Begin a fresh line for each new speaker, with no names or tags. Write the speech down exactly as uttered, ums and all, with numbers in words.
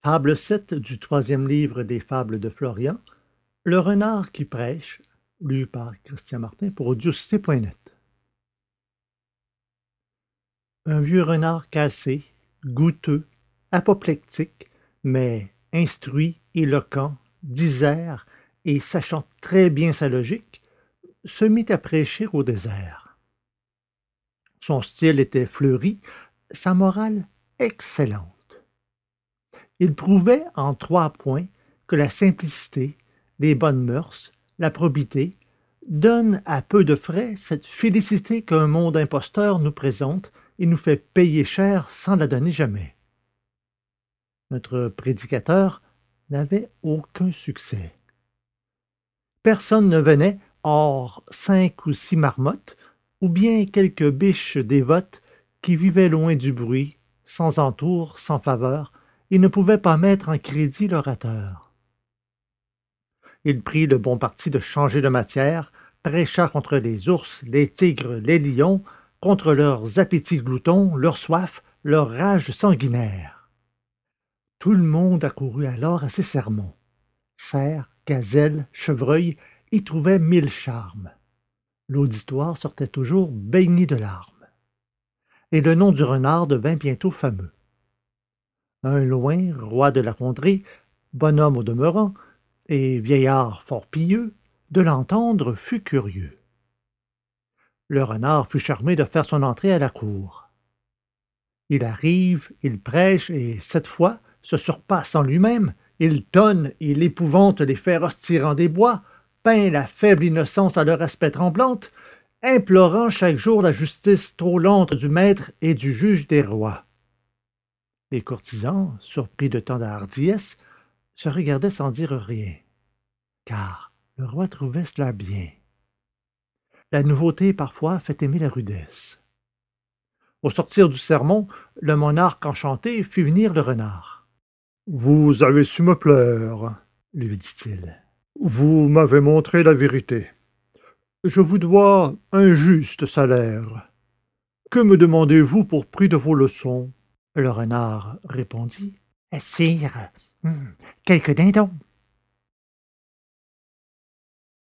Fable sept du troisième livre des Fables de Florian, Le renard qui prêche, lu par Christian Martin pour audiocité point net. Un vieux renard cassé, goutteux, apoplectique, mais instruit, éloquent, disert et sachant très bien sa logique, se mit à prêcher au désert. Son style était fleuri, sa morale excellente. Il prouvait en trois points que la simplicité, les bonnes mœurs, la probité donnent à peu de frais cette félicité qu'un monde imposteur nous présente et nous fait payer cher sans la donner jamais. Notre prédicateur n'avait aucun succès. Personne ne venait, hors cinq ou six marmottes, ou bien quelques biches dévotes qui vivaient loin du bruit, sans entour, sans faveur, et ne pouvaient pas mettre en crédit l'orateur. Il prit le bon parti de changer de matière, prêcha contre les ours, les tigres, les lions, contre leurs appétits gloutons, leur soif, leur rage sanguinaire. Tout le monde accourut alors à ses sermons. Cerfs, gazelles, chevreuils y trouvaient mille charmes. L'auditoire sortait toujours baigné de larmes. Et le nom du renard devint bientôt fameux. Un loin, roi de la contrée, bonhomme au demeurant, et vieillard fort pieux, de l'entendre fut curieux. Le renard fut charmé de faire son entrée à la cour. Il arrive, il prêche, et cette fois, se surpasse en lui-même, il tonne et l'épouvante les féroces tyrans des bois, peint la faible innocence à leur aspect tremblante, implorant chaque jour la justice trop lente du maître et du juge des rois. Les courtisans, surpris de tant de hardiesse, se regardaient sans dire rien, car le roi trouvait cela bien. La nouveauté, parfois, fait aimer la rudesse. Au sortir du sermon, le monarque enchanté fit venir le renard. « Vous avez su me plaire, » lui dit-il. « Vous m'avez montré la vérité. Je vous dois un juste salaire. Que me demandez-vous pour prix de vos leçons ?» Le renard répondit. « Sire, hum, quelques dindons. »